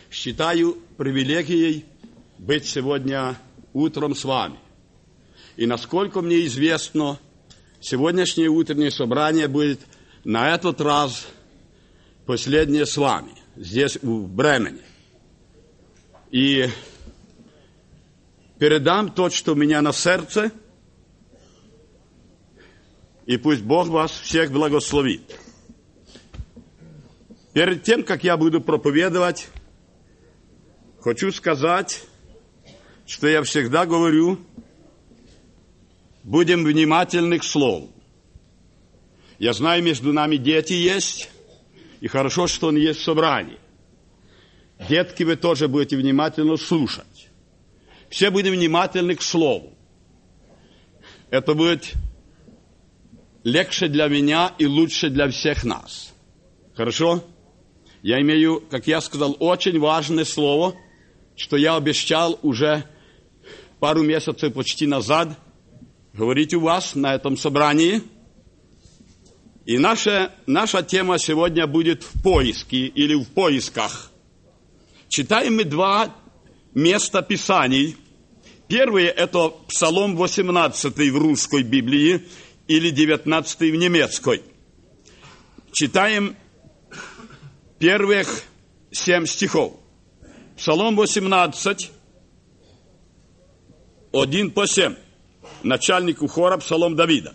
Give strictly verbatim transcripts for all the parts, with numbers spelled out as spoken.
считаю привилегией быть сегодня утром с вами. И насколько мне известно, сегодняшнее утреннее собрание будет на этот раз последнее с вами, здесь, в Бремене. И передам то, что у меня на сердце, и пусть Бог вас всех благословит. Перед тем, как я буду проповедовать, хочу сказать, что я всегда говорю, будем внимательны к слову. Я знаю, между нами дети есть, и хорошо, что он есть в собрании. Детки, вы тоже будете внимательно слушать. Все будем внимательны к слову. Это будет легче для меня и лучше для всех нас. Хорошо? Я имею, как я сказал, очень важное слово, что я обещал уже пару месяцев почти назад говорить у вас на этом собрании. И наша, наша тема сегодня будет в поиске или в поисках. Читаем мы два места Писаний. Первое – это Псалом восемнадцатый в русской Библии или девятнадцатый в немецкой. Читаем первых семь стихов. Псалом восемнадцать, один по семь. Начальнику хора Псалом Давида.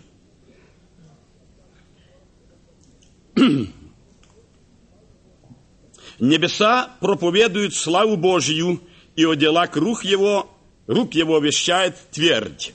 Небеса проповедуют славу Божию, и о делах рук его, рук его вещает твердь.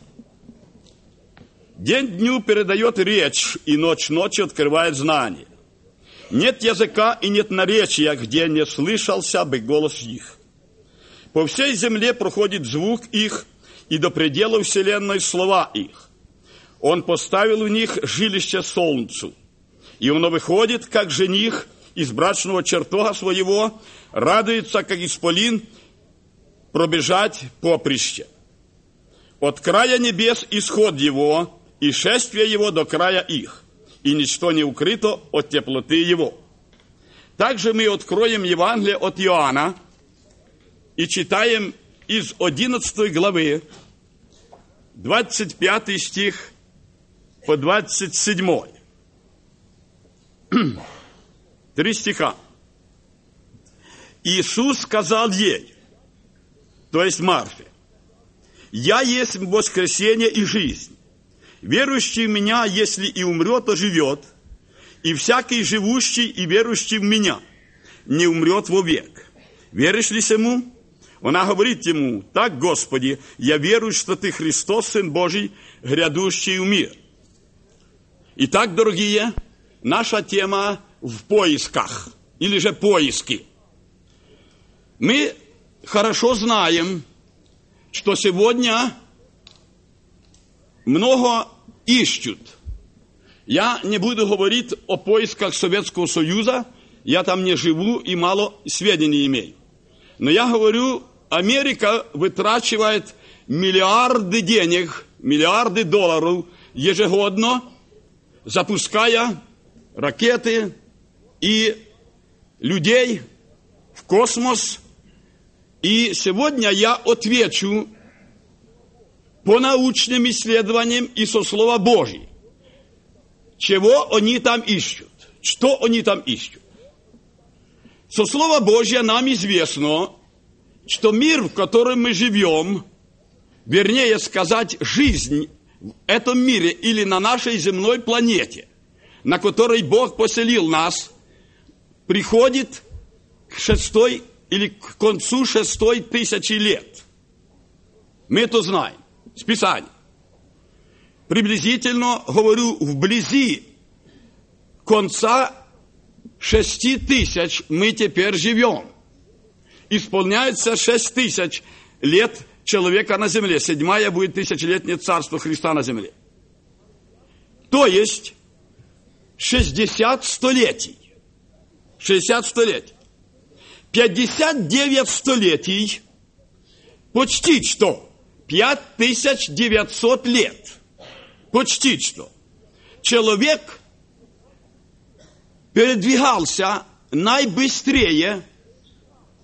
День дню передает речь, и ночь ночью открывает знание. Нет языка и нет наречия, где не слышался бы голос их. По всей земле проходит звук их, и до предела вселенной слова их. Он поставил в них жилище солнцу, и оно выходит, как жених из брачного чертога своего, радуется, как исполин, пробежать поприще. От края небес исход его, и шествие его до края их, и ничто не укрыто от теплоты его. Также мы откроем Евангелие от Иоанна и читаем из одиннадцатой главы, двадцать пятый стих по двадцать седьмой. Три стиха. Иисус сказал ей, то есть Марфе: «Я есть воскресение и жизнь. Верующий в Меня, если и умрет, то живет, и всякий живущий и верующий в Меня не умрет вовек. Веришь ли сему?» Она говорит ему: «Так, Господи, я верую, что Ты Христос, Сын Божий, грядущий в мир». Итак, дорогие, наша тема в поисках, или же поиски. Мы хорошо знаем, что сегодня много ищут. Я не буду говорить о поисках Советского Союза, я там не живу и мало сведений имею. Но я говорю, Америка вытрачивает миллиарды денег, миллиарды долларов ежегодно, запуская ракеты и людей в космос. И сегодня я отвечу по научным исследованиям и со Слова Божьего, чего они там ищут, что они там ищут. Со Слова Божьего нам известно, что мир, в котором мы живем, вернее сказать, жизнь в этом мире или на нашей земной планете, на которой Бог поселил нас, приходит к шестой или к концу шестой тысячи лет. Мы это знаем с Писания. Приблизительно, говорю, вблизи конца шести тысяч мы теперь живем. Исполняется шесть тысяч лет человека на земле. Седьмая будет тысячелетнее царство Христа на земле. То есть шестьдесят столетий. шестьдесят столетий. пятьдесят девять столетий, почти что, пять тысяч девятьсот лет. Почти что. Человек передвигался наибыстрее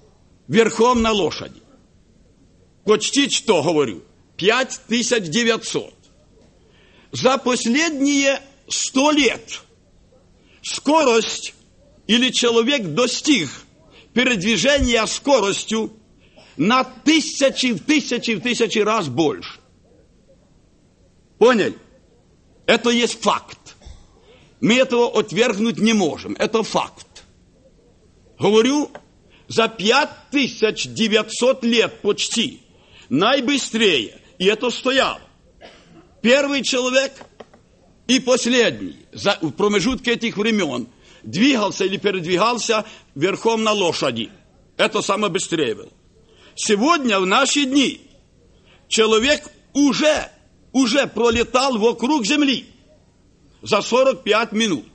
верхом на лошади. Почти что, говорю, пять тысяч девятьсот. За последние сто лет скорость или человек достиг передвижения скоростью на тысячи, в тысячи, в тысячи раз больше. Поняли? Это есть факт. Мы этого отвергнуть не можем. Это факт. Говорю, за пять тысяч девятьсот лет почти наибыстрее, и это стояло, первый человек и последний за, в промежутке этих времен двигался или передвигался верхом на лошади. Это самое быстрее было. Сегодня, в наши дни, человек уже, уже пролетал вокруг Земли за сорок пять минут.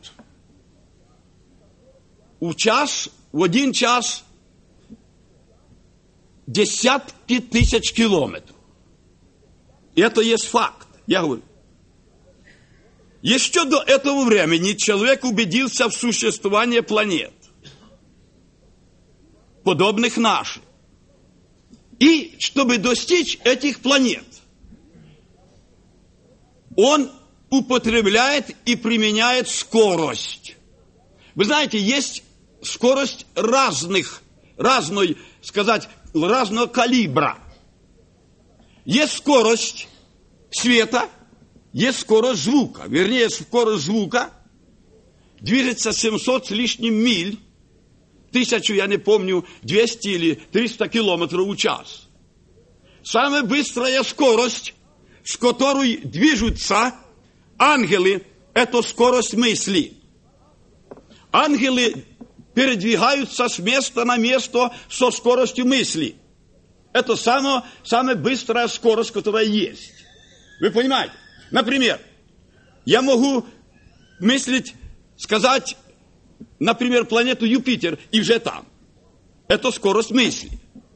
В час, в один час десятки тысяч километров. И это есть факт. Я говорю. Еще до этого времени человек убедился в существовании планет, подобных нашим. И чтобы достичь этих планет, он употребляет и применяет скорость. Вы знаете, есть скорость разных, разной, сказать, разного калибра. Есть скорость света, есть скорость звука. Вернее, скорость звука движется семьсот с лишним миль, тысячу, я не помню, двести или триста километров в час. Самая быстрая скорость, с которой движутся ангелы, это скорость мысли. Ангелы передвигаются с места на место со скоростью мысли. Это самая, самая быстрая скорость, которая есть. Вы понимаете? Например, я могу мыслить, сказать, например, планету Юпитер, и уже там. Это скорость мысли.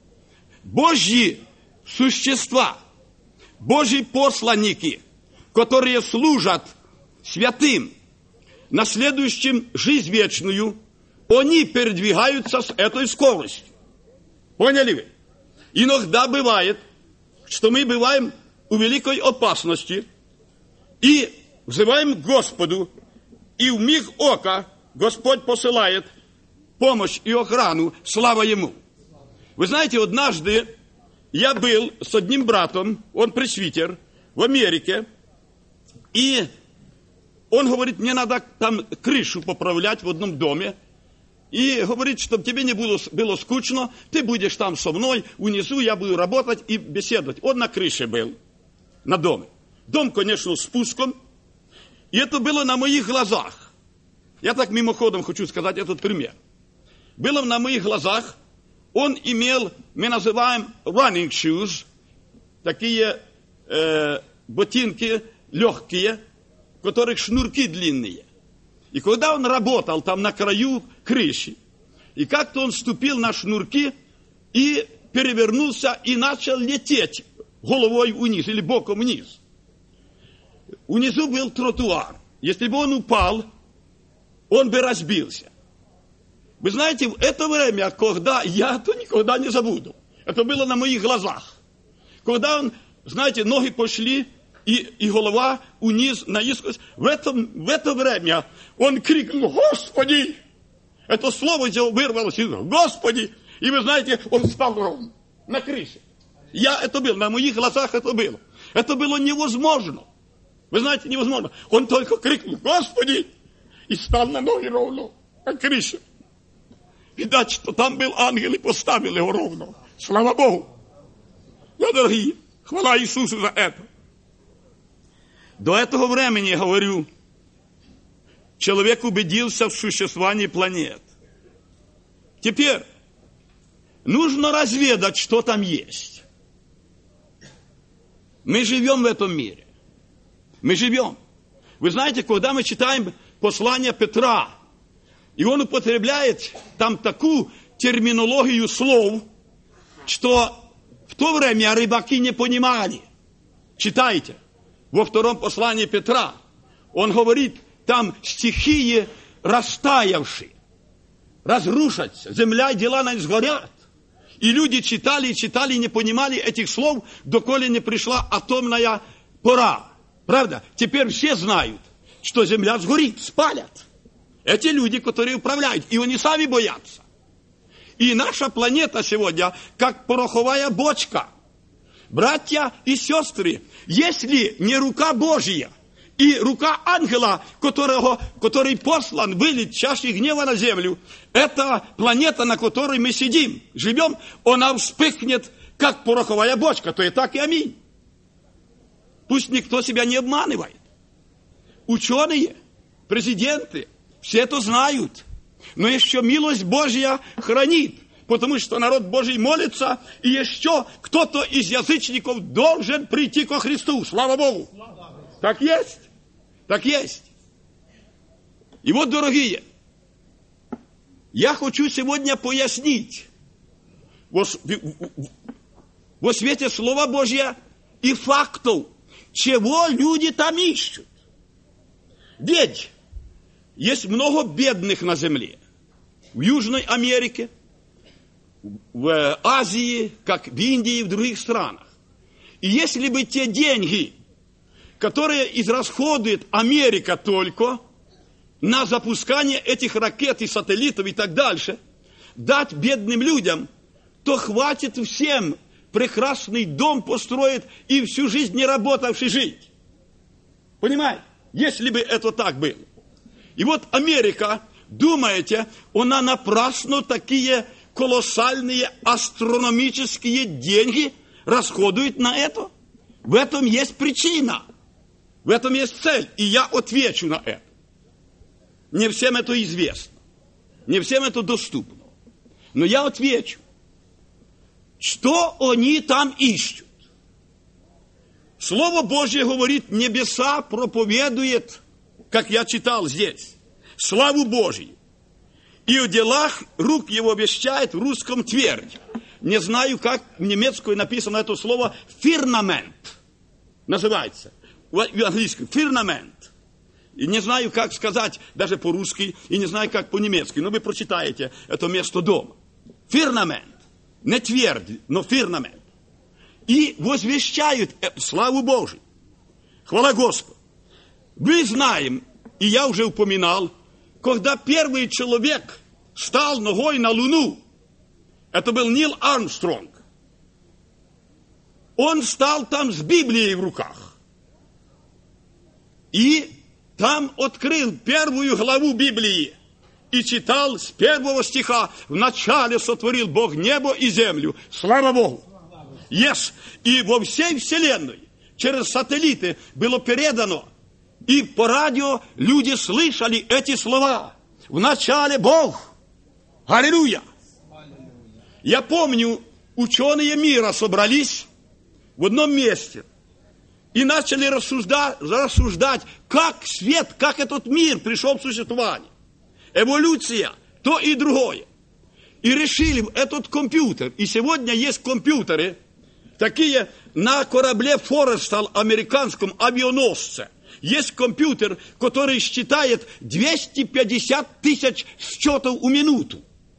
Божьи существа, Божьи посланники, которые служат святым, наследующим жизнь вечную, они передвигаются с этой скоростью. Поняли вы? Иногда бывает, что мы бываем у великой опасности и взываем к Господу, и в миг ока Господь посылает помощь и охрану, слава Ему. Вы знаете, однажды я был с одним братом, он пресвитер, в Америке, и он говорит, мне надо там крышу поправлять в одном доме, и говорит, чтобы тебе не было, было скучно, ты будешь там со мной, внизу я буду работать и беседовать. Он на крыше был, на доме. Дом, конечно, с спуском, и это было на моих глазах. Я так мимоходом хочу сказать этот пример. Было на моих глазах, он имел, мы называем running shoes, такие э, ботинки легкие, у которых шнурки длинные. И когда он работал там на краю крыши, и как-то он ступил на шнурки и перевернулся и начал лететь головой вниз или боком вниз. Внизу был тротуар. Если бы он упал, он бы разбился. Вы знаете, в это время, когда я это никогда не забуду, это было на моих глазах. Когда он, знаете, ноги пошли, и, и голова вниз, наискось, в, этом, в это время он крикнул: «Господи!» Это слово вырвалось из «Господи!» И вы знаете, он стал ровно на крыше. Я это был, на моих глазах это было. Это было невозможно. Вы знаете, невозможно. Он только крикнул: «Господи!» И стал на ноги ровно на крыше. Видать, что там был ангел и поставил его ровно. Слава Богу. Я, дорогие, хвала Иисусу за это. До этого времени, я говорю, человек убедился в существовании планет. Теперь нужно разведать, что там есть. Мы живем в этом мире. Мы живем. Вы знаете, когда мы читаем послание Петра, и он употребляет там такую терминологию слов, что в то время рыбаки не понимали. Читайте. Во втором послании Петра он говорит, там стихии растаявшие, разрушатся, земля и дела на них сгорят. И люди читали и читали, и не понимали этих слов, доколе не пришла атомная пора. Правда? Теперь все знают, что Земля сгорит, спалят. Эти люди, которые управляют, и они сами боятся. И наша планета сегодня, как пороховая бочка. Братья и сестры, если не рука Божья и рука ангела, которого, который послан вылить чашей гнева на землю, эта планета, на которой мы сидим, живем, она вспыхнет, как пороховая бочка, то и так и аминь. Пусть никто себя не обманывает. Ученые, президенты, все это знают. Но еще милость Божья хранит, потому что народ Божий молится, и еще кто-то из язычников должен прийти ко Христу. Слава Богу! Так есть, так есть. И вот, дорогие, я хочу сегодня пояснить во, во свете Слова Божьего и фактов, чего люди там ищут. Ведь есть много бедных на земле. В Южной Америке, в Азии, как в Индии и в других странах. И если бы те деньги, которые израсходует Америка только на запускание этих ракет и сателлитов и так дальше, дать бедным людям, то хватит всем прекрасный дом построить и всю жизнь не работавший жить. Понимаете? Если бы это так было. И вот Америка, думаете, она напрасно такие колоссальные астрономические деньги расходует на это? В этом есть причина. В этом есть цель. И я отвечу на это. Не всем это известно. Не всем это доступно. Но я отвечу. Что они там ищут? Слово Божье говорит, небеса проповедует, как я читал здесь, славу Божию. И в делах рук его вещает в русском твердь. Не знаю, как в немецком написано это слово «фирмамент». Называется. В английском «фирмамент». И не знаю, как сказать даже по-русски, и не знаю, как по-немецки. Но вы прочитаете это место дома. «Фирмамент». Не твердь, но «фирмамент». И возвещают славу Божию. Хвала Господу. Мы знаем, и я уже упоминал, когда первый человек стал ногой на Луну, это был Нил Армстронг. Он стал там с Библией в руках. И там открыл первую главу Библии и читал с первого стиха: «Вначале сотворил Бог небо и землю». Слава Богу! Yes. И во всей вселенной через сателлиты было передано, и по радио люди слышали эти слова. Вначале Бог. Аллилуйя. Я помню, ученые мира собрались в одном месте и начали рассуждать, рассуждать, как свет, как этот мир пришел в существование. Эволюция, то и другое. И решили этот компьютер. И сегодня есть компьютеры, такие на корабле Форестал, американском авианосце. Есть компьютер, который считает двести пятьдесят тысяч счетов в минуту.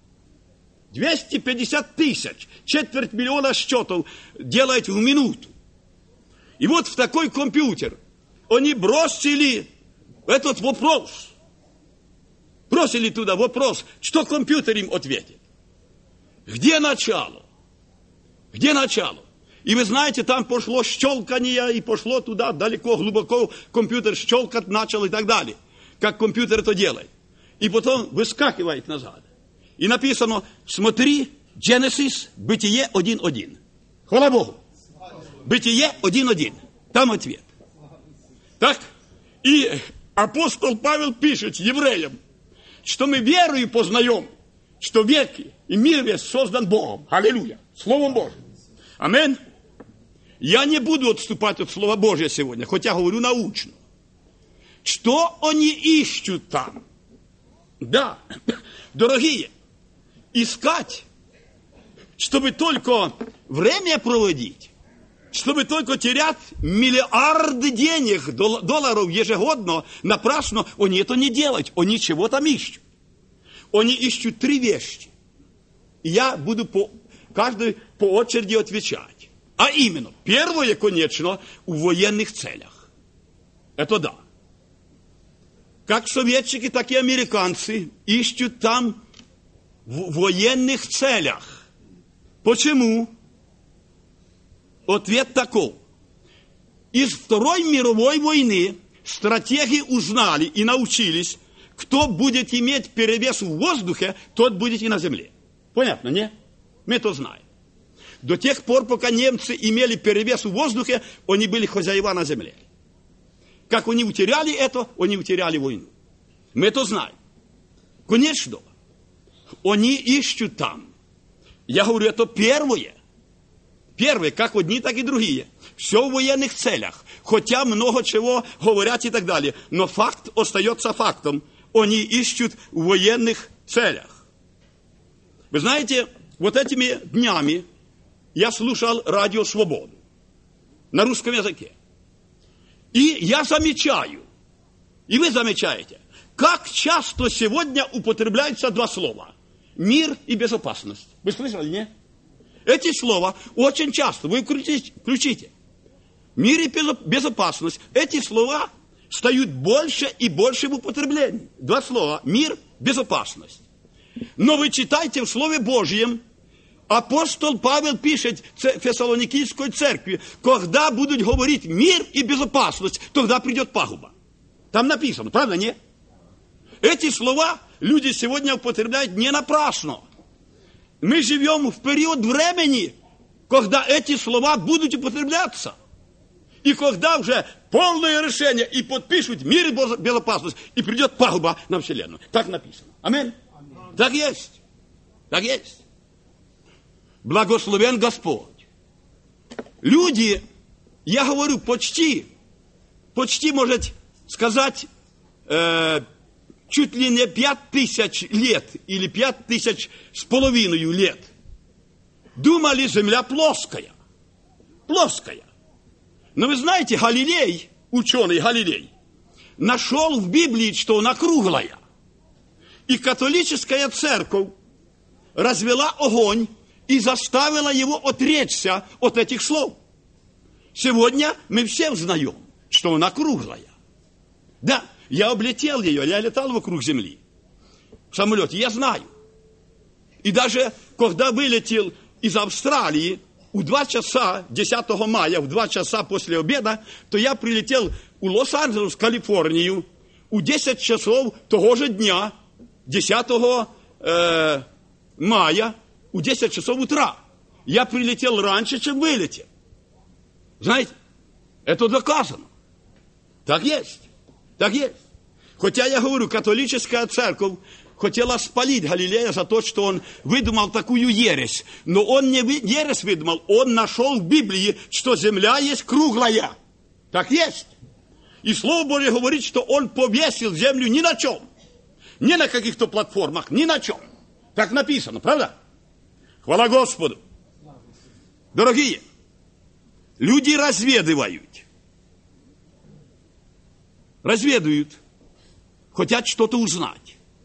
двести пятьдесят тысяч, четверть миллиона счетов делает в минуту. И вот в такой компьютер они бросили этот вопрос. Бросили туда вопрос, что компьютер им ответит. Где начало? Где начало? И вы знаете, там пошло щелканье, и пошло туда далеко, глубоко, компьютер щелкать начал и так далее. Как компьютер это делает. И потом выскакивает назад. И написано, смотри, Genesis, Бытие один один. Хвала Богу. Бытие один один. Там ответ. Так? И апостол Павел пишет евреям, что мы верою познаем, что веки и мир весь создан Богом. Аллилуйя. Словом Божьим. Аминь. Я не буду отступать от Слова Божьего сегодня, хотя говорю научно. Что они ищут там? Да, дорогие, искать, чтобы только время проводить, чтобы только терять миллиарды денег, долларов ежегодно, напрасно, они это не делают, они чего там ищут. Они ищут три вещи. И я буду по, каждый по очереди отвечать. А именно, первое, конечно, в военных целях. Это да. Как советчики, так и американцы ищут там в военных целях. Почему? Ответ такой. Из Второй мировой войны стратеги узнали и научились, кто будет иметь перевес в воздухе, тот будет и на земле. Понятно, не? Мы это знаем. До тех пор, пока немцы имели перевес в воздухе, они были хозяева на земле. Как они утеряли это, они утеряли войну. Мы это знаем. Конечно, они ищут там. Я говорю, это первое. Первое, как одни, так и другие. Все в военных целях. Хотя много чего говорят и так далее. Но факт остается фактом. Они ищут в военных целях. Вы знаете, вот этими днями я слушал радио «Свободу» на русском языке. И я замечаю, и вы замечаете, как часто сегодня употребляются два слова. Мир и безопасность. Вы слышали, не? Эти слова очень часто, вы включите, включите. Мир и безопасность. Эти слова стают больше и больше в употреблении. Два слова. Мир, безопасность. Но вы читайте в Слове Божьем, апостол Павел пишет в Фессалоникийской церкви, когда будут говорить мир и безопасность, тогда придет пагуба. Там написано, правда, не? Эти слова люди сегодня употребляют не напрасно. Мы живем в период времени, когда эти слова будут употребляться. И когда уже полное решение и подпишут мир и безопасность, и придет пагуба на вселенную. Так написано. Аминь. Аминь. Так есть. Так есть. Благословен Господь. Люди, я говорю, почти, почти, может сказать, э, чуть ли не пять тысяч лет, или пять тысяч с половиной лет, думали, земля плоская. Плоская. Но вы знаете, Галилей, ученый Галилей, нашел в Библии, что она круглая. И католическая церковь развела огонь и заставила его отречься от этих слов. Сегодня мы все узнаем, что она круглая. Да, я облетел ее, я летал вокруг Земли в самолете, я знаю. И даже когда вылетел из Австралии, в два часа, десятого мая, в два часа после обеда, то я прилетел в Лос-Анджелес, в Калифорнию, в десять часов того же дня, десятого э, мая, в десять часов утра. Я прилетел раньше, чем вылетел. Знаете, это доказано. Так есть. Так есть. Хотя я говорю, католическая церковь хотела спалить Галилея за то, что он выдумал такую ересь. Но он не ересь выдумал, он нашел в Библии, что земля есть круглая. Так есть. И Слово Божье говорит, что он повесил землю ни на чем. Ни на каких-то платформах, ни на чем. Так написано, правда? Хвала Господу. Дорогие, люди разведывают. Разведывают. Хотят что-то узнать.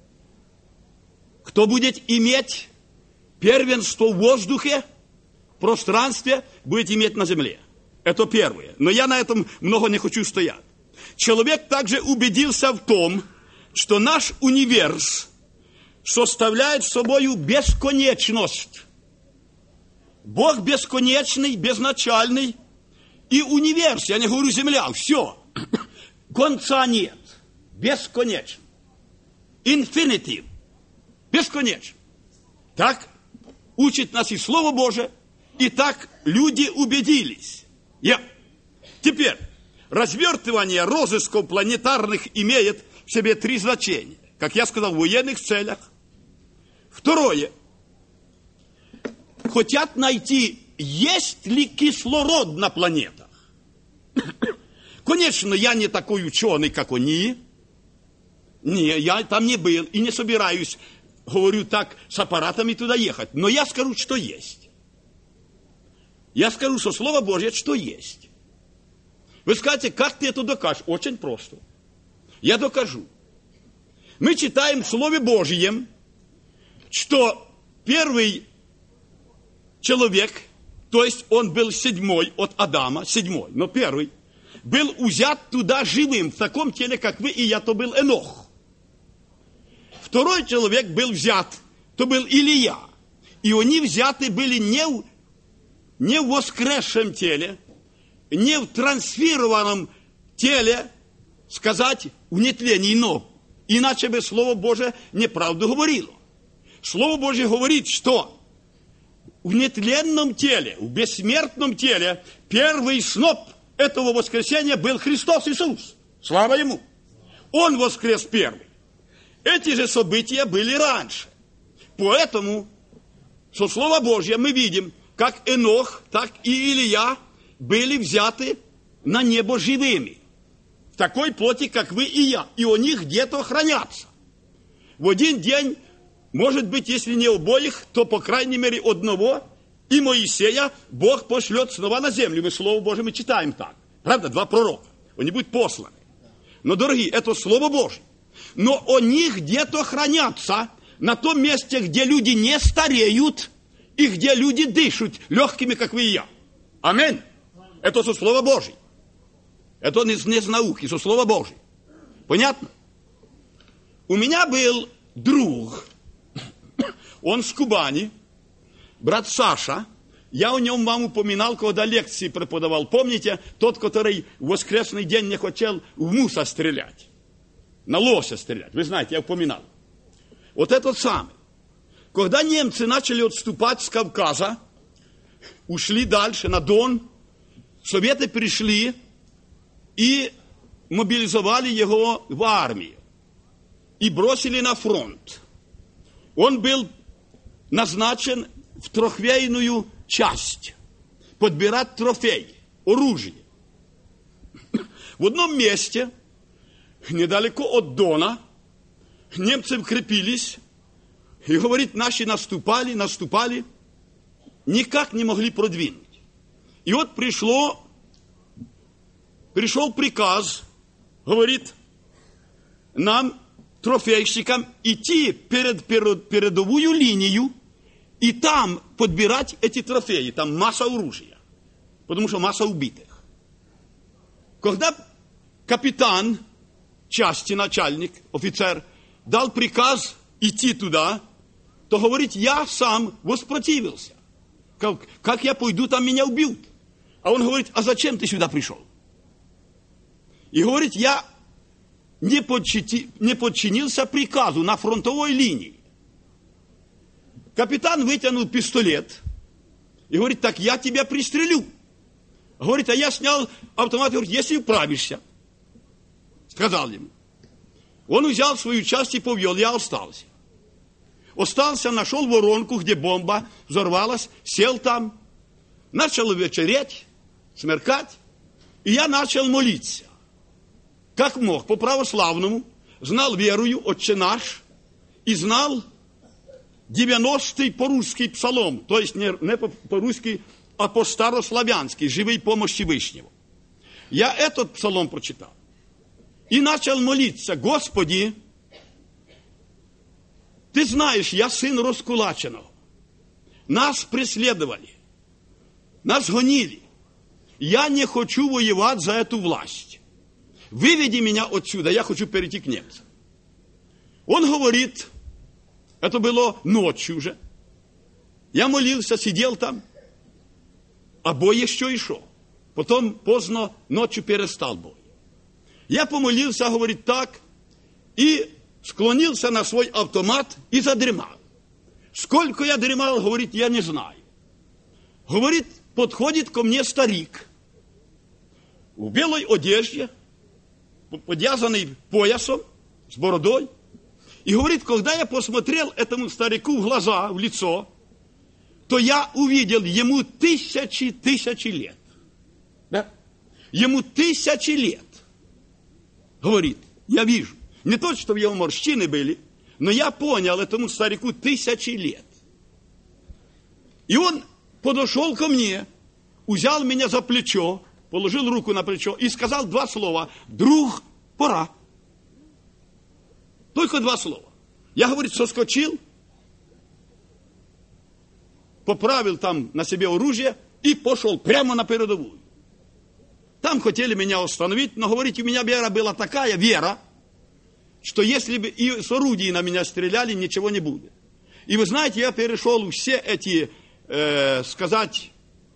Кто будет иметь первенство в воздухе, в пространстве, будет иметь на земле. Это первое. Но я на этом много не хочу стоять. Человек также убедился в том, что наш универс составляет собою бесконечность. Бог бесконечный, безначальный. И универс, я не говорю земля, все. Конца нет. Бесконечно. Инфинитив. Бесконечно. Так учит нас и Слово Божие, и так люди убедились. Я. Теперь, развертывание розысков планетарных имеет в себе три значения. Как я сказал, в военных целях. Второе. Хотят найти, есть ли кислород на планетах. Конечно, я не такой ученый, как они. Не, я там не был и не собираюсь, говорю так, с аппаратами туда ехать. Но я скажу, что есть. Я скажу, что Слово Божье, что есть. Вы скажете, как ты это докажешь? Очень просто. Я докажу. Мы читаем в Слове Божьем, что первый человек, то есть он был седьмой от Адама, седьмой, но первый, был взят туда живым, в таком теле, как вы и я, то был Энох. Второй человек был взят, то был Илия. И они взяты были не в, не в воскресшем теле, не в трансферированном теле, сказать, в нетлении, но иначе бы Слово Божие неправду говорило. Слово Божие говорит, что в нетленном теле, в бессмертном теле первый сноп этого воскресения был Христос Иисус. Слава Ему! Он воскрес первый. Эти же события были раньше. Поэтому со Слова Божьего мы видим, как Энох, так и Илия были взяты на небо живыми. В такой плоти, как вы и я. И у них где-то хранятся. В один день, может быть, если не обоих, то, по крайней мере, одного, и Моисея Бог пошлет снова на землю. Мы Слово Божие мы читаем так. Правда? Два пророка. Они будут посланы. Но, дорогие, это Слово Божие. Но они где-то хранятся на том месте, где люди не стареют и где люди дышат легкими, как вы и я. Аминь. Это со Слова Божие. Это не с науки, со Слова Божие. Понятно? У меня был друг, он с Кубани, брат Саша. Я о нем вам упоминал, когда лекции преподавал. Помните, тот, который в воскресный день не хотел в муса стрелять, на лося стрелять. Вы знаете, я упоминал. Вот этот самый. Когда немцы начали отступать с Кавказа, ушли дальше на Дон, советы пришли и мобилизовали его в армию. И бросили на фронт. Он был назначен в трофейную часть. Подбирать трофеи, оружие. В одном месте, недалеко от Дона, немцы укрепились. И, говорит, наши наступали, наступали. Никак не могли продвинуть. И вот пришло, пришел приказ, говорит, нам, трофейщикам, идти перед передовую линию и там подбирать эти трофеи. Там масса оружия. Потому что масса убитых. Когда капитан части, начальник, офицер, дал приказ идти туда, то, говорит, я сам воспротивился. Как, как я пойду, там меня убьют. А он говорит, а зачем ты сюда пришел? И говорит, я не, подчини, не подчинился приказу на фронтовой линии. Капитан вытянул пистолет и говорит, так я тебя пристрелю. Говорит, а я снял автомат и говорит, если управишься. Сказал ему. Он взял свою часть и повел, я остался. Остался, нашел воронку, где бомба взорвалась, сел там, начал вечереть, смеркать, и я начал молиться. Как мог, по православному, знал верую, Отче наш, и знал девяностый по-русски псалом, то есть не, не по-русски, а по-старославянски, живой помощи Вышнего. Я этот псалом прочитал. И начал молиться, Господи, Ты знаешь, я сын раскулаченного. Нас преследовали, нас гонили. Я не хочу воевать за эту власть. Выведи меня отсюда, я хочу перейти к немцам. Он говорит, это было ночью уже. Я молился, сидел там, а бой еще и шел. Потом поздно ночью перестал бой. Я помолился, говорит, так, и склонился на свой автомат и задремал. Сколько я дремал, говорит, я не знаю. Говорит, подходит ко мне старик в белой одежде, подвязанный поясом, с бородой. И говорит, когда я посмотрел этому старику в глаза, в лицо, то я увидел ему тысячи, тысячи лет. Да? Ему тысячи лет. Говорит, я вижу. Не то, что в его морщины были, но я понял этому старику тысячи лет. И он подошел ко мне, взял меня за плечо, положил руку на плечо и сказал два слова. Друг, пора. Только два слова. Я, говорит, соскочил, поправил там на себе оружие и пошел прямо на передовую. Там хотели меня остановить, но, говорите, у меня вера была такая, вера, что если бы и с орудий на меня стреляли, ничего не будет. И вы знаете, я перешел все эти, э, сказать,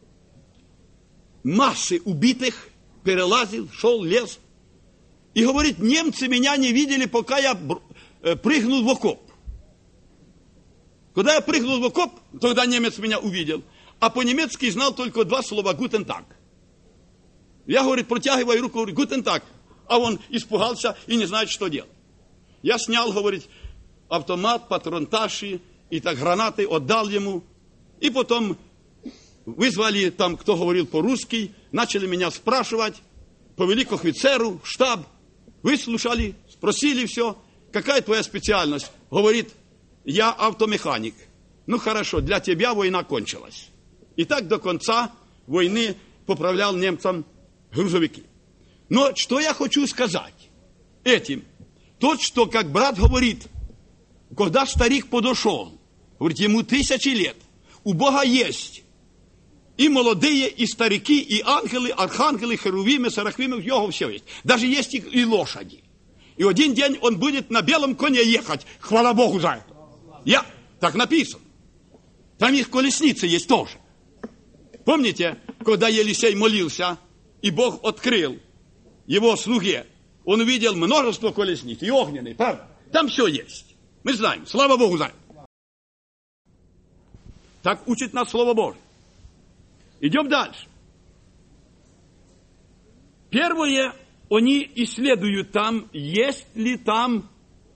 массы убитых, перелазил, шел, лез. И, говорит, немцы меня не видели, пока я э, прыгнул в окоп. Когда я прыгнул в окоп, тогда немец меня увидел. А по-немецки знал только два слова «гутен так». Я, говорит, протягиваю руку, говорю, «гутен так». А он испугался и не знает, что делать. Я снял, говорит, автомат, патронташи и так гранаты, отдал ему. И потом вызвали там, кто говорил по-русски, начали меня спрашивать, повели к офицеру, в штаб, выслушали, спросили все, какая твоя специальность? Говорит, я автомеханик. Ну хорошо, для тебя война кончилась. И так до конца войны поправлял немцам грузовики. Но что я хочу сказать этим? То, что, как брат говорит, когда старик подошел, говорит, ему тысячи лет, у Бога есть и молодые, и старики, и ангелы, архангелы, херувимы, сарахвимы, у него все есть. Даже есть и, и лошади. И один день он будет на белом коне ехать, хвала Богу за это. Я, так написано. Там их колесницы есть тоже. Помните, когда Елисей молился, и Бог открыл его слуге, он увидел множество колесниц, и огненные, правда? Там все есть. Мы знаем, слава Богу за это. Так учит нас Слово Божие. Идем дальше. Первое, они исследуют там, есть ли там,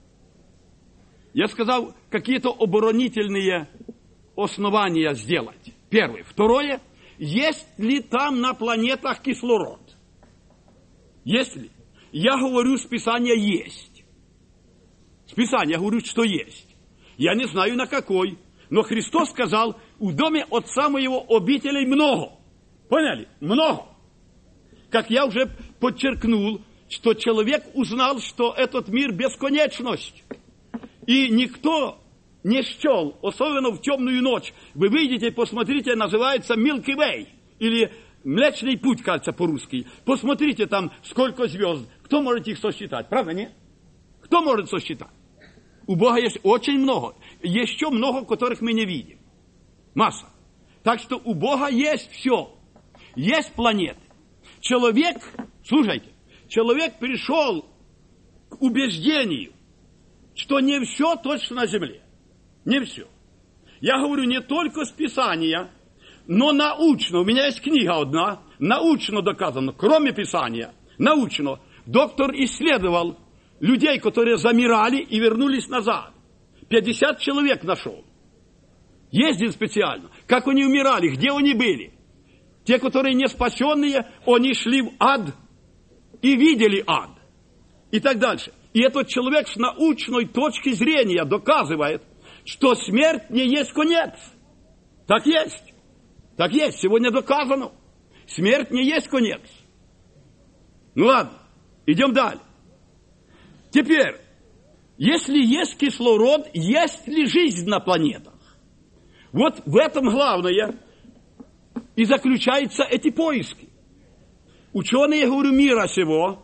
я сказал, какие-то оборонительные основания сделать. Первое. Второе, есть ли там на планетах кислород? Есть ли? Я говорю, с Писания есть. С Писания я говорю, что есть. Я не знаю на какой. Но Христос сказал, в доме Отца моего обителей много. Поняли? Много. Как я уже подчеркнул, что человек узнал, что этот мир бесконечность. И никто не счел, особенно в темную ночь. Вы выйдете и посмотрите, называется Milky Way. Или Млечный путь, кажется, по-русски. Посмотрите там, сколько звезд. Кто может их сосчитать? Правда, нет? Кто может сосчитать? У Бога есть очень много. Еще много, которых мы не видим. Масса. Так что у Бога есть все. Есть планеты. Человек, слушайте, человек пришел к убеждению, что не все точно на земле. Не все. Я говорю не только с Писания, но научно. У меня есть книга одна, научно доказано, кроме Писания, научно. Доктор исследовал людей, которые замирали и вернулись назад. пятьдесят человек нашел. Ездил специально. Как они умирали, где они были. Те, которые не спасенные, они шли в ад и видели ад. И так дальше. И этот человек с научной точки зрения доказывает, что смерть не есть конец. Так есть. Так есть. Сегодня доказано. Смерть не есть конец. Ну ладно. Идем далее. Теперь, если есть кислород, есть ли жизнь на планетах? Вот в этом главное и заключаются эти поиски. Ученые, говорю, мира сего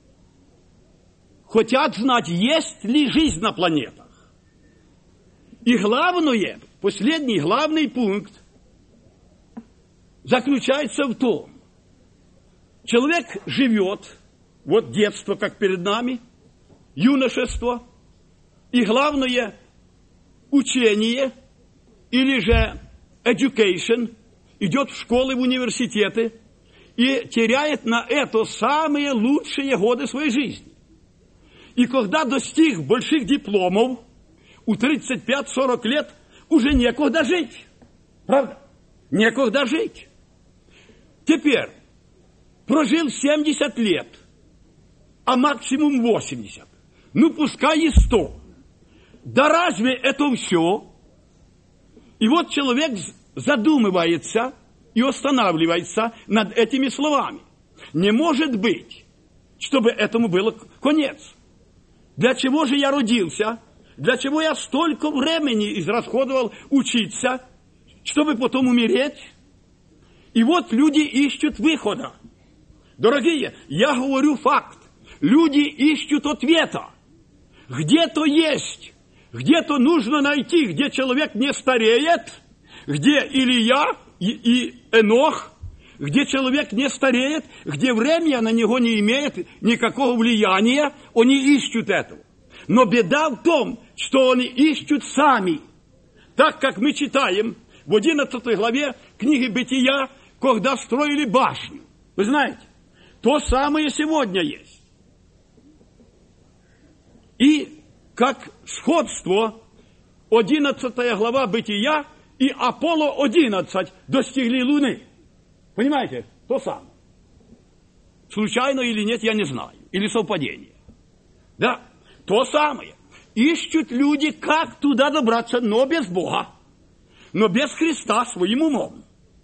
хотят знать, есть ли жизнь на планетах. И главное, последний главный пункт заключается в том, человек живет, вот детство, как перед нами, юношество, и главное, учение, или же education, идет в школы, в университеты, и теряет на это самые лучшие годы своей жизни. И когда достиг больших дипломов, у тридцать пять сорок лет уже некогда жить. Правда? Некогда жить. Теперь, прожил семьдесят лет, а максимум восемьдесят. Ну, пускай и сто. Да разве это все? И вот человек задумывается и останавливается над этими словами. Не может быть, чтобы этому был конец. Для чего же я родился? Для чего я столько времени израсходовал учиться? чтобы потом умереть. И вот люди ищут выхода. Дорогие, я говорю факт. Люди ищут ответа. Где-то есть, где-то нужно найти, где человек не стареет, где Илия и, и Энох, где человек не стареет, где время на него не имеет никакого влияния, они ищут этого. Но беда в том, что они ищут сами. Так как мы читаем в одиннадцатой главе книги Бытия, когда строили башню. Вы знаете, то самое сегодня есть. И как сходство одиннадцатая глава Бытия и Аполло одиннадцать достигли Луны. Понимаете? То самое. Случайно или нет, я не знаю. Или совпадение. Да, то самое. Ищут люди, как туда добраться, но без Бога. Но без Христа своим умом.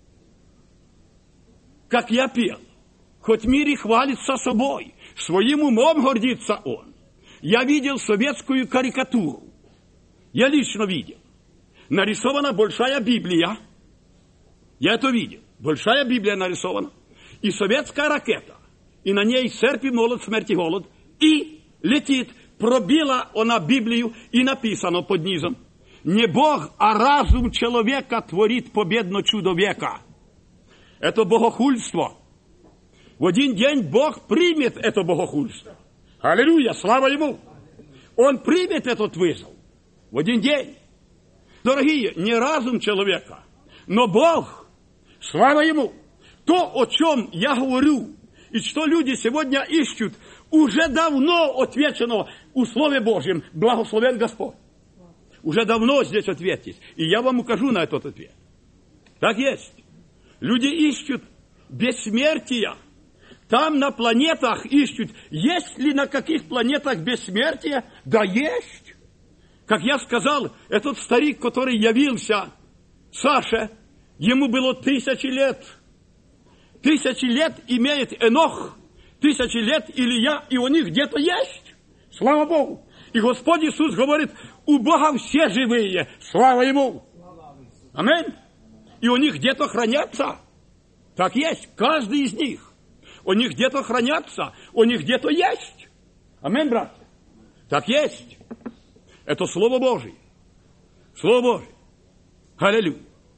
Как я пел. Хоть мир и хвалится собой, своим умом гордится он. Я видел советскую карикатуру. Я лично видел. Нарисована большая Библия. Я это видел. Большая Библия нарисована. И советская ракета. И на ней серп и молот, смерть и голод. И летит. Пробила она Библию. И написано под низом. Не Бог, а разум человека творит победно чудо века. Это богохульство. В один день Бог примет это богохульство. Аллилуйя, слава Ему! Он примет этот вызов в один день. Дорогие, не разум человека, но Бог, слава Ему! То, о чем я говорю, и что люди сегодня ищут, уже давно отвечено в Слове Божьем. Благословен Господь. Уже давно здесь ответ есть. И я вам укажу на этот ответ. Так есть. Люди ищут бессмертия. Там на планетах ищут, есть ли на каких планетах бессмертие? Да есть. Как я сказал, этот старик, который явился, Саша, ему было тысячи лет. Тысячи лет имеет Энох, тысячи лет Илия, и у них где-то есть. Слава Богу. И Господь Иисус говорит, у Бога все живые, слава Ему. Аминь. И у них где-то хранятся. Так есть, каждый из них. У них где-то хранятся, у них где-то есть. Аминь, братья. Так есть. Это Слово Божие. Слово Божие. Аллилуйя.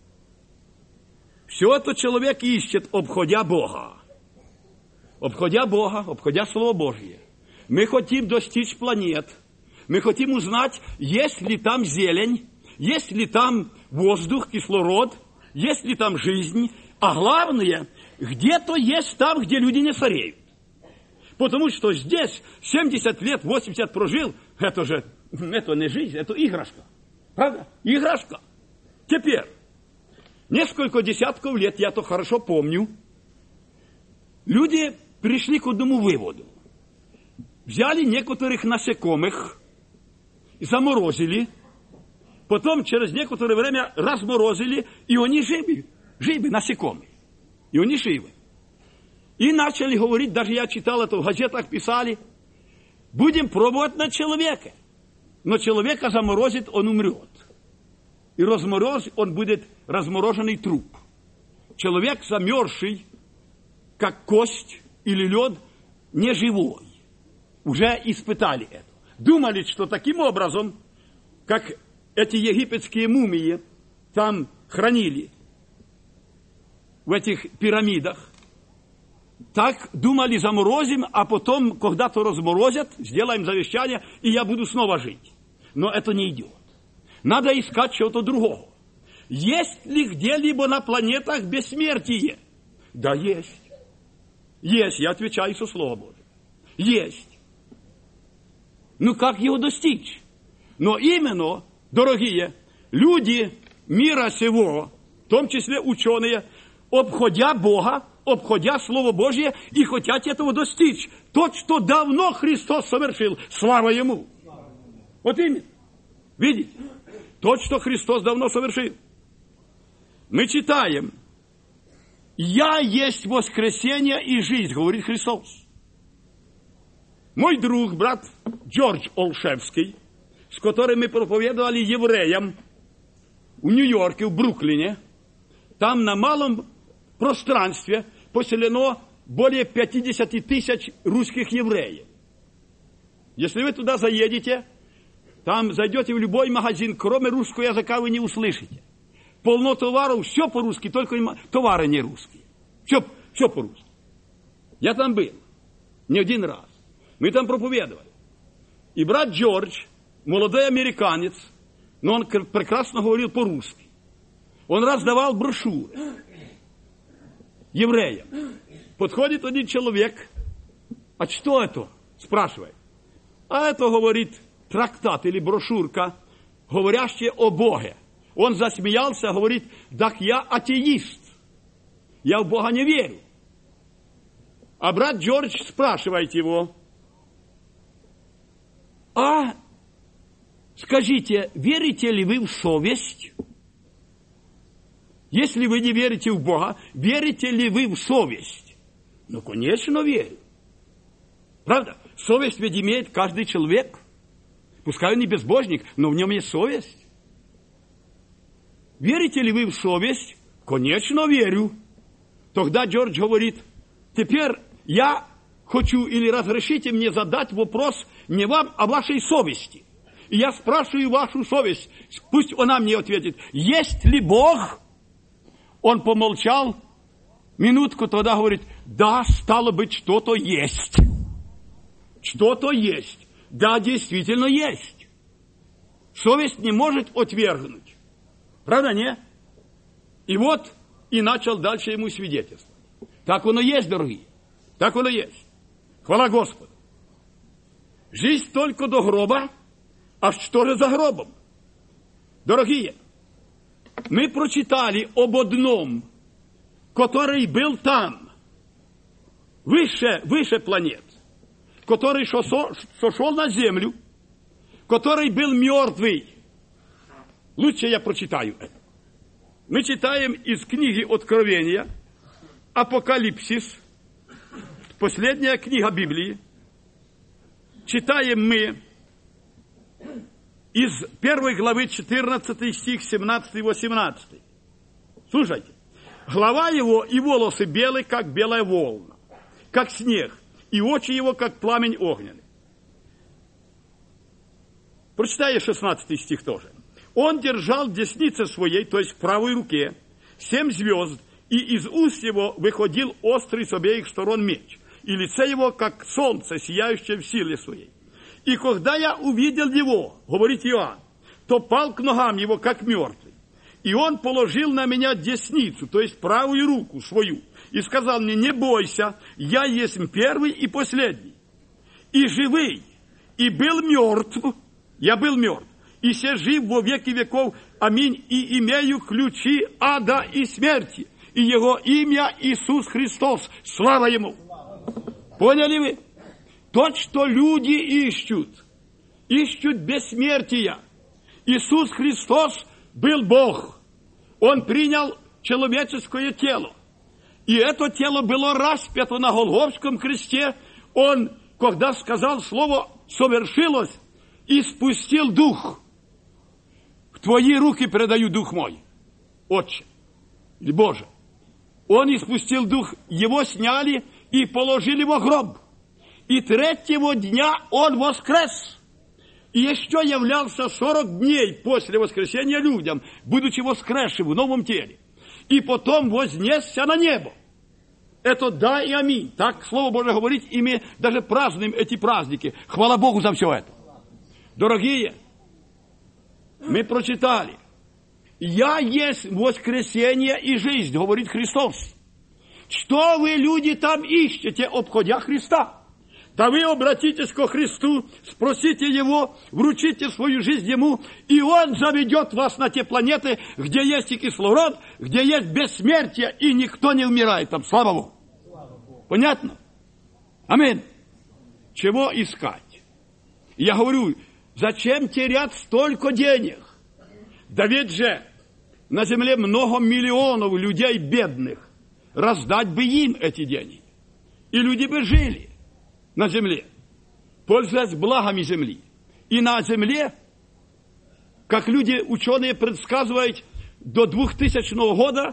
Все это человек ищет, обходя Бога. Обходя Бога, обходя Слово Божие. Мы хотим достичь планет. Мы хотим узнать, есть ли там зелень, есть ли там воздух, кислород, есть ли там жизнь. А главное, где-то есть там, где люди не стареют. Потому что здесь семьдесят лет, восемьдесят прожил, это же, это не жизнь, это игрушка. Правда? Игрушка. Теперь, несколько десятков лет, я то хорошо помню, люди пришли к одному выводу. Взяли некоторых насекомых, заморозили, потом через некоторое время разморозили, и они живы, живы, насекомые. И они живы. И начали говорить, даже я читал это, в газетах писали, будем пробовать на человека. Но человека заморозит, он умрет. И размороз, он будет размороженный труп. Человек замерзший, как кость или лед, не живой. Уже испытали это. Думали, что таким образом, как эти египетские мумии там хранили, в этих пирамидах, так думали, заморозим, а потом, когда-то разморозят, сделаем завещание, и я буду снова жить. Но это не идет. Надо искать чего-то другого. Есть ли где-либо на планетах бессмертие? Да, есть. Есть, я отвечаю со Слова Божьего. Есть. Ну, как его достичь? Но именно, дорогие, люди мира сего, в том числе ученые, обходя Бога, обходя Слово Божье, и хотят этого достичь. То, что давно Христос совершил, слава Ему. Вот именно. Видите? То, что Христос давно совершил. Мы читаем, «Я есть воскресение и жизнь», говорит Христос. Мой друг, брат Джордж Олшевский, с которым мы проповедовали евреям в Нью-Йорке, в Бруклине, Там на малом пространстве поселено более пятьдесят тысяч русских евреев. Если вы туда заедете, там зайдете в любой магазин, кроме русского языка вы не услышите. Полно товаров, все по-русски, только товары не русские. Все, все по-русски. Я там был не один раз. Мы там проповедовали. И брат Джордж, молодой американец, но он прекрасно говорил по-русски. Он раздавал брошюры евреям. Подходит один человек, а что это? Спрашивает. А это, говорит, трактат или брошюрка, говорящая о Боге. Он засмеялся, говорит, так я атеист. Я в Бога не верю. А брат Джордж спрашивает его, а скажите, верите ли вы в совесть? Если вы не верите в Бога, верите ли вы в совесть? Ну, конечно, верю. Правда? Совесть ведь имеет каждый человек. Пускай он не безбожник, но в нем есть совесть. Верите ли вы в совесть? Конечно, верю. Тогда Джордж говорит, теперь я хочу или разрешите мне задать вопрос не вам, а вашей совести. И я спрашиваю вашу совесть. Пусть она мне ответит, есть ли Бог? Он помолчал минутку, тогда говорит, да, стало быть, что-то есть. Что-то есть. Да, действительно есть. Совесть не может отвергнуть. Правда, не? И вот, и начал дальше ему свидетельство. Так оно есть, дорогие. Так оно есть. Хвала Господу. Жизнь только до гроба, а что же за гробом? Дорогие, мы прочитали об одном, который был там, выше, выше планет, который сошел на землю, который был мертвый. Лучше я прочитаю это. Мы читаем из книги Откровения, Апокалипсис, последняя книга Библии. Читаем мы из первой главы четырнадцатый стих, семнадцатый восемнадцатый. Слушайте. Глава его и волосы белые, как белая волна, как снег, и очи его, как пламень огненный. Прочитай шестнадцатый стих тоже. Он держал в деснице своей, то есть в правой руке, семь звезд, и из уст его выходил острый с обеих сторон меч, и лице его, как солнце, сияющее в силе своей. И когда я увидел его, говорит Иоанн, то пал к ногам его, как мертвый. И он положил на меня десницу, то есть правую руку свою, и сказал мне, не бойся, я есть первый и последний, и живый, и был мертв, я был мертв, и се жив во веки веков, аминь, и имею ключи ада и смерти, и его имя Иисус Христос, слава ему. Поняли вы? То, что люди ищут, ищут бессмертия. Иисус Христос был Бог. Он принял человеческое тело. И это тело было распято на Голгофском кресте. Он, когда сказал слово «совершилось», и спустил дух. В твои руки предаю дух мой, Отче, или Боже. Он испустил дух, его сняли и положили во гроб. И третьего дня он воскрес. И еще являлся сорок дней после воскресения людям, будучи воскресшим в новом теле. И потом вознесся на небо. Это да и аминь. Так Слово Божие говорит, и мы даже празднуем эти праздники. Хвала Богу за все это. Дорогие, мы прочитали. Я есть воскресение и жизнь, говорит Христос. Что вы, люди, там ищете, обходя Христа? Да вы обратитесь ко Христу, спросите Его, вручите свою жизнь Ему, и Он заведет вас на те планеты, где есть и кислород, где есть бессмертие, и никто не умирает там. Слава Богу. Понятно? Аминь. Чего искать? Я говорю, зачем терять столько денег? Да ведь же на земле много миллионов людей бедных. Раздать бы им эти деньги. И люди бы жили на земле, пользуясь благами земли. И на земле, как люди, ученые предсказывают, до двухтысячного года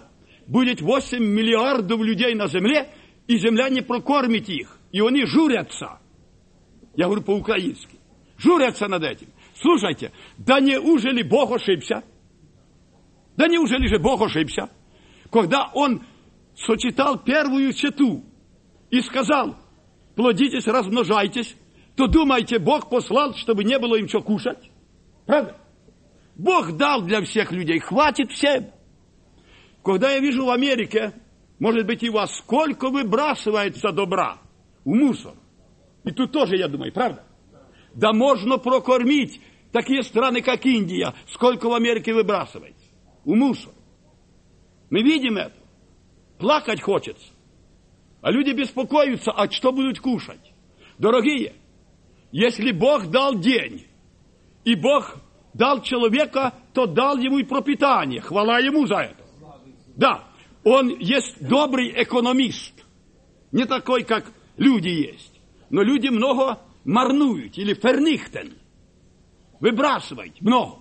будет восемь миллиардов людей на земле, и земля не прокормит их. И они журятся. Я говорю по-украински. Журятся над этим. Слушайте, да неужели Бог ошибся? Да неужели же Бог ошибся? Когда Он сочетал первую чету и сказал, плодитесь, размножайтесь, то думаете, Бог послал, чтобы не было им что кушать? Правда? Бог дал для всех людей, хватит всем. Когда я вижу в Америке, может быть, и у вас, сколько выбрасывается добра в мусор. И тут тоже, я думаю, правда? Да можно прокормить такие страны, как Индия, сколько в Америке выбрасывается в мусор. Мы видим это. Плакать хочется. А люди беспокоятся, а что будут кушать? Дорогие, если Бог дал день, и Бог дал человека, то дал ему и пропитание. Хвала ему за это. Да, он есть добрый экономист. Не такой, как люди есть. Но люди много марнуют, или фернихтен. Выбрасывать много.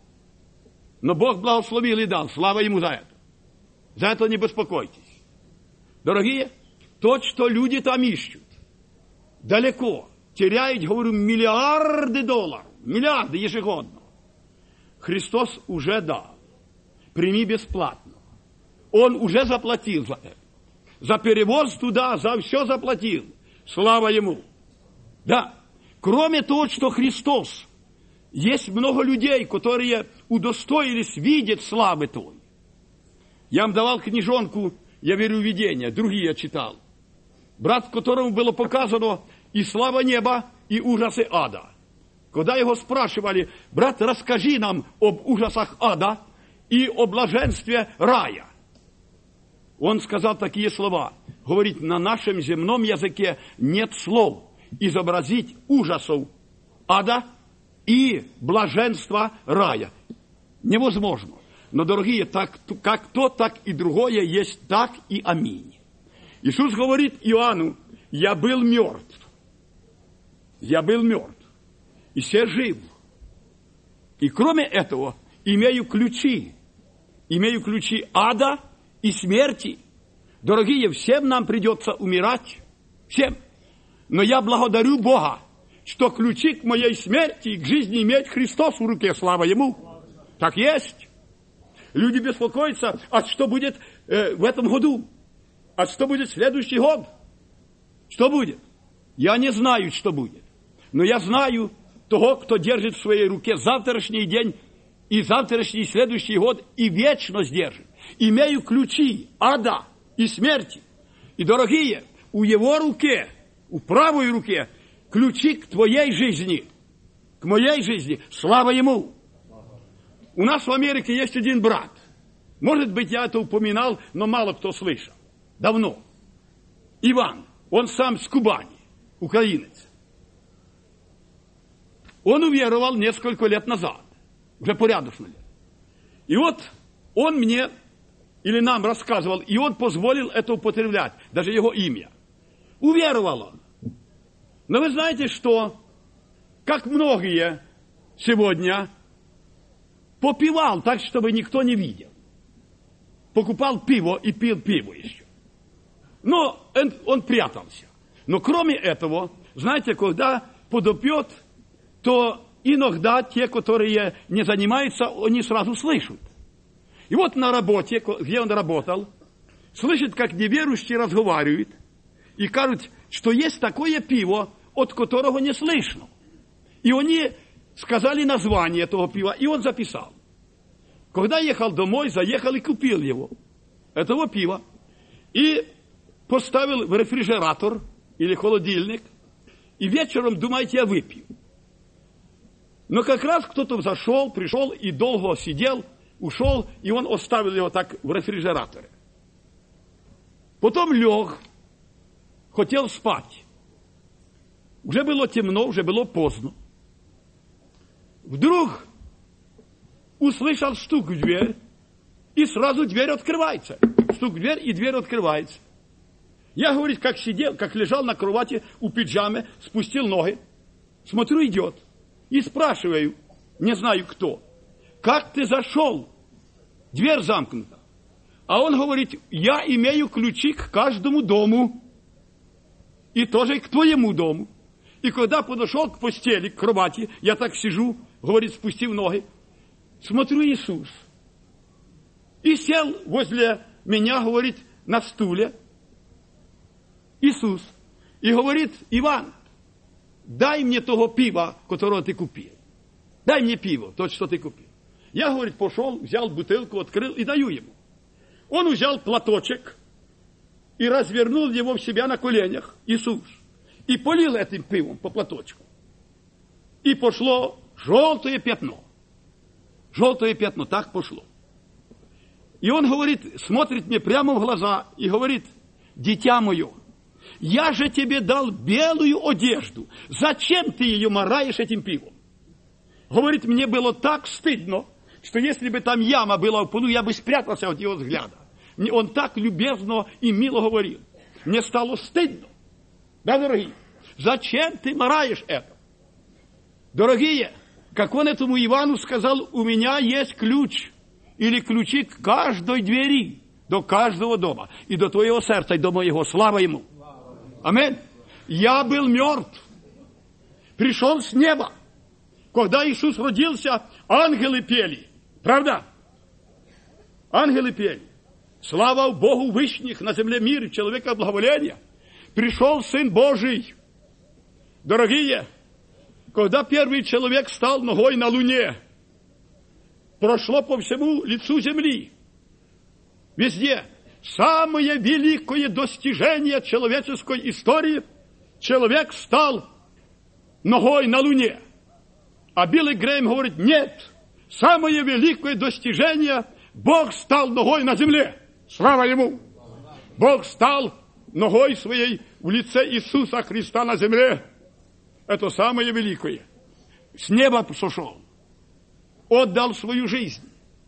Но Бог благословил и дал. Слава ему за это. За это не беспокойтесь. Дорогие, то, что люди там ищут, далеко, теряют, говорю, миллиарды долларов, миллиарды ежегодно. Христос уже дал. Прими бесплатно. Он уже заплатил за это. За перевоз туда, за все заплатил. Слава ему. Да. Кроме того, что Христос, есть много людей, которые удостоились видеть славы той. Я вам давал книжонку, я верю в видение, другие я читал. Брат, которому было показано и слава неба, и ужасы ада. Когда его спрашивали, брат, расскажи нам об ужасах ада и о блаженстве рая. Он сказал такие слова. Говорит, на нашем земном языке нет слов изобразить ужасов ада и блаженства рая. Невозможно. Но, дорогие, так, как то, так и другое есть так и аминь. Иисус говорит Иоанну, я был мертв. Я был мертв. И все жив. И кроме этого, имею ключи. Имею ключи ада и смерти. Дорогие, всем нам придется умирать. Всем. Но я благодарю Бога, что ключи к моей смерти и к жизни имеет Христос в руке. Слава Ему. Так есть. Люди беспокоятся, а что будет э, в этом году? А что будет в следующий год? Что будет? Я не знаю, что будет. Но я знаю того, кто держит в своей руке завтрашний день и завтрашний следующий год и вечность держит. Имею ключи ада и смерти. И, дорогие, у его руке, у правой руке, ключи к твоей жизни, к моей жизни. Слава ему! У нас в Америке есть один брат. Может быть, я это упоминал, но мало кто слышал. Давно. Иван. Он сам с Кубани. Украинец. Он уверовал несколько лет назад. Уже порядочно лет. И вот он мне, или нам рассказывал, и он позволил это употреблять. Даже его имя. Уверовал он. Но вы знаете, что, как многие сегодня, попивал так, чтобы никто не видел. Покупал пиво и пил пиво еще. Но он, он прятался. Но кроме этого, знаете, когда подопьет, то иногда те, которые не занимаются, они сразу слышат. И вот на работе, где он работал, слышит, как неверующие разговаривают и кажут, что есть такое пиво, от которого не слышно. И они сказали название этого пива, и он записал. Когда ехал домой, заехал и купил его, этого пива, и поставил в рефрижератор или холодильник, и вечером, думаете, я выпью. Но как раз кто-то зашел, пришел и долго сидел, ушел, и он оставил его так в рефрижераторе. Потом лег, хотел спать. Уже было темно, уже было поздно. Вдруг услышал стук в дверь, и сразу дверь открывается. Стук в дверь, и дверь открывается. Я, говорит, как сидел, как лежал на кровати у пиджаме, спустил ноги, смотрю, идет. И спрашиваю, не знаю кто, как ты зашел? Дверь замкнута. А он говорит, я имею ключи к каждому дому. И тоже к твоему дому. И когда подошел к постели, к кровати, я так сижу, говорит, спустив ноги, смотрю Иисус. И сел возле меня, говорит, на стуле. Иисус. И говорит, Иван, дай мне того пива, которого ты купил. Дай мне пиво, то, что ты купил. Я, говорит, пошел, взял бутылку, открыл и даю ему. Он взял платочек и развернул его в себя на коленях, Иисус, и полил этим пивом по платочку. И пошло желтое пятно. Желтое пятно, так пошло. И он говорит, смотрит мне прямо в глаза и говорит, дитя мое, я же тебе дал белую одежду. Зачем ты ее мараешь этим пивом? Говорит, мне было так стыдно, что если бы там яма была в полу, я бы спрятался от его взгляда. Он так любезно и мило говорил. Мне стало стыдно. Да, дорогие? Зачем ты мараешь это? Дорогие, как он этому Ивану сказал, у меня есть ключ или ключи к каждой двери, до каждого дома, и до твоего сердца, и до моего. Слава ему. Аминь. Я был мертв. Пришел с неба. Когда Иисус родился, ангелы пели. Правда? Ангелы пели. Слава Богу вышних, на земле мир, человека благоволения. Пришел Сын Божий. Дорогие, когда первый человек стал ногой на луне, прошло по всему лицу земли. Везде. Самое великое достижение человеческой истории. Человек стал ногой на луне. А Билли Грэм говорит, нет. Самое великое достижение – Бог стал ногой на земле. Слава Ему! Бог стал ногой своей в лице Иисуса Христа на земле. Это самое великое. С неба сошел. Отдал свою жизнь.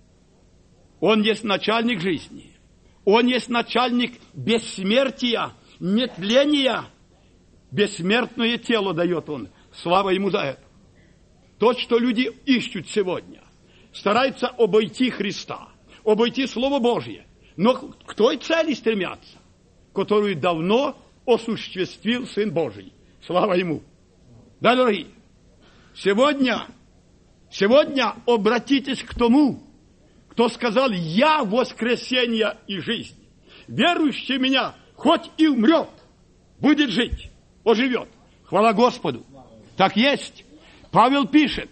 Он есть начальник жизни. Он есть начальник бессмертия, нетления. Бессмертное тело дает Он. Слава Ему за это. То, что люди ищут сегодня. Стараются обойти Христа. Обойти Слово Божье. Но к той цели стремятся, которую давно осуществил Сын Божий. Слава Ему. Да, дорогие? Сегодня, сегодня обратитесь к тому, кто сказал, я воскресение и жизнь. Верующий в меня, хоть и умрет, будет жить, оживет. Хвала Господу. Так есть. Павел пишет,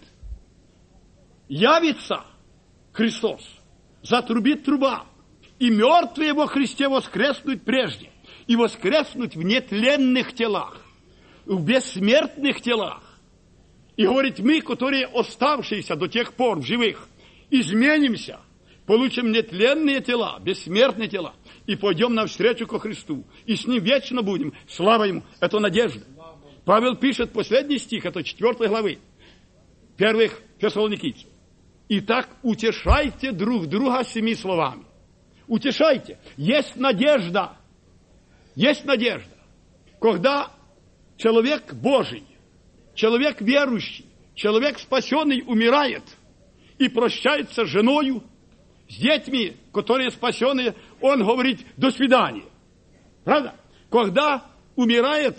явится Христос, затрубит труба, и мертвые во Христе воскреснут прежде, и воскреснут в нетленных телах, в бессмертных телах. И говорит, мы, которые оставшиеся до тех пор в живых, изменимся, получим нетленные тела, бессмертные тела, и пойдем навстречу ко Христу, и с Ним вечно будем. Слава Ему! Это надежда. Павел пишет последний стих, это четвертой главы, первых Фессалоникийцев. Итак, утешайте друг друга семи словами. Утешайте. Есть надежда. Есть надежда. Когда человек Божий, человек верующий, человек спасенный умирает и прощается с женою, с детьми, которые спасенные, он говорит «до свидания». Правда? Когда умирает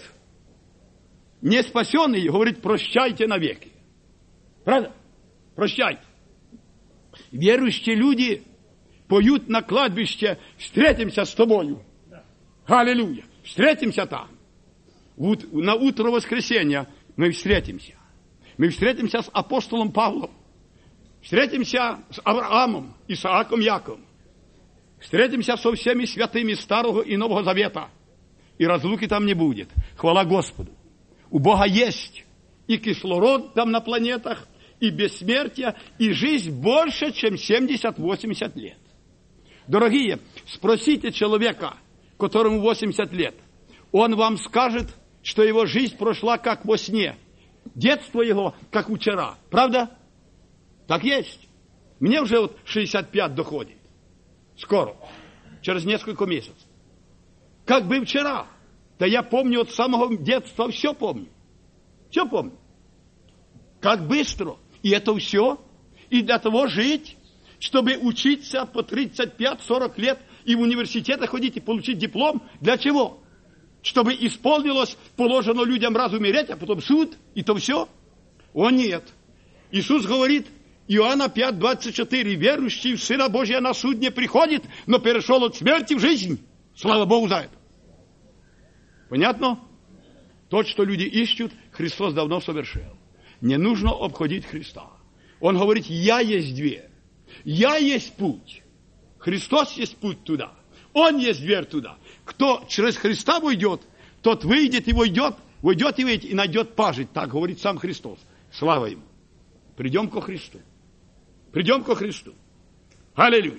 не спасенный, говорит «прощайте навеки». Правда? Прощайте. Верующие люди поют на кладбище «Встретимся с тобою». Аллилуйя. Встретимся там. Вот на утро воскресенья мы встретимся. Мы встретимся с апостолом Павлом. Встретимся с Авраамом, Исааком, Яковом. Встретимся со всеми святыми Старого и Нового Завета. И разлуки там не будет. Хвала Господу. У Бога есть и кислород там на планетах, и бессмертие, и жизнь больше, чем семьдесят-восемьдесят лет. Дорогие, спросите человека, которому восемьдесят лет. Он вам скажет, что его жизнь прошла как во сне. Детство его, как вчера. Правда? Так есть. Мне уже вот шестьдесят пять доходит. Скоро. Через несколько месяцев. Как бы вчера. Да я помню от самого детства, все помню. Все помню. Как быстро. И это все. И для того жить, чтобы учиться по тридцать пять-сорок лет и в университеты ходить, и получить диплом. Для чего? Чтобы исполнилось, положено людям раз умереть, а потом суд, и то все? О, нет. Иисус говорит, Иоанна пять, двадцать четыре, верующий в Сына Божия на суд не приходит, но перешел от смерти в жизнь. Слава Богу за это. Понятно? То, что люди ищут, Христос давно совершил. Не нужно обходить Христа. Он говорит, я есть дверь, я есть путь. Христос есть путь туда. Он есть дверь туда. Кто через Христа войдет, тот выйдет и войдет, войдет и выйдет, и найдет пажить. Так говорит сам Христос. Слава Ему. Придем ко Христу. Придем ко Христу. Аллилуйя.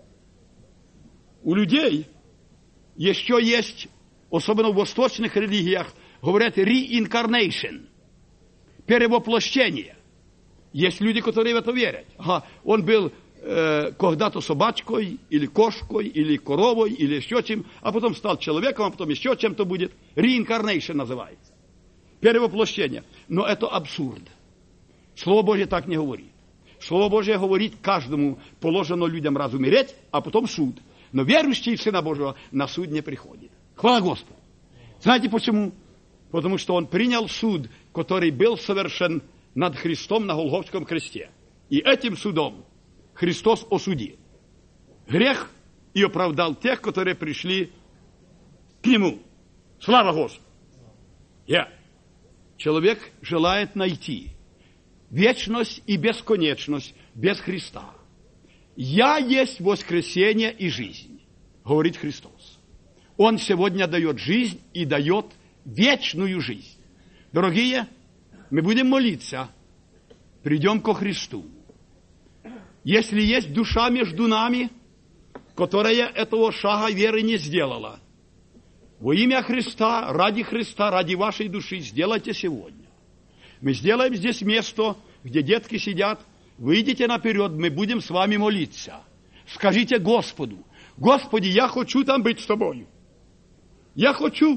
У людей еще есть, особенно в восточных религиях, говорят reincarnation. Перевоплощение. Есть люди, которые в это верят. Ага, он был э, когда-то собачкой, или кошкой, или коровой, или еще чем, а потом стал человеком, а потом еще чем-то будет. Reincarnation называется. Перевоплощение. Но это абсурд. Слово Божье так не говорит. Слово Божье говорит, каждому положено людям раз умереть, а потом суд. Но верующий в Сына Божьего на суд не приходит. Хвала Господу. Знаете почему? Потому что он принял суд, который был совершен над Христом на Голгофском кресте. И этим судом Христос осудил грех и оправдал тех, которые пришли к Нему. Слава Господу! Yeah. Человек желает найти вечность и бесконечность без Христа. «Я есть воскресение и жизнь», говорит Христос. Он сегодня дает жизнь и дает вечную жизнь. Дорогие, мы будем молиться, придем ко Христу. Если есть душа между нами, которая этого шага веры не сделала, во имя Христа, ради Христа, ради вашей души, сделайте сегодня. Мы сделаем здесь место, где детки сидят. Выйдите наперед, мы будем с вами молиться. Скажите Господу: Господи, я хочу там быть с Тобою. Я хочу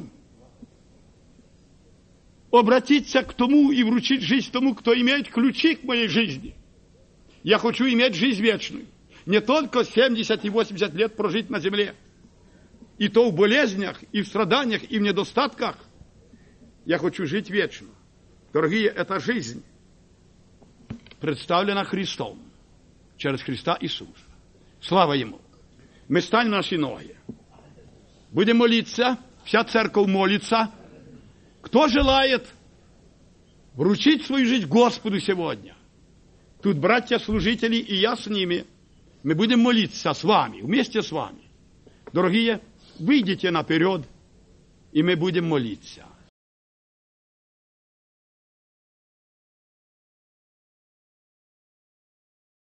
обратиться к тому и вручить жизнь тому, кто имеет ключи к моей жизни. Я хочу иметь жизнь вечную. Не только семьдесят и восемьдесят лет прожить на земле. И то в болезнях, и в страданиях, и в недостатках. Я хочу жить вечно. Дорогие, эта жизнь представлена Христом. Через Христа Иисуса. Слава Ему. Мы станем на наши ноги. Будем молиться. Вся церковь молится. Кто желает вручить свою жизнь Господу сегодня? Тут братья-служители, и я с ними. Мы будем молиться с вами, вместе с вами. Дорогие, выйдите наперед, и мы будем молиться.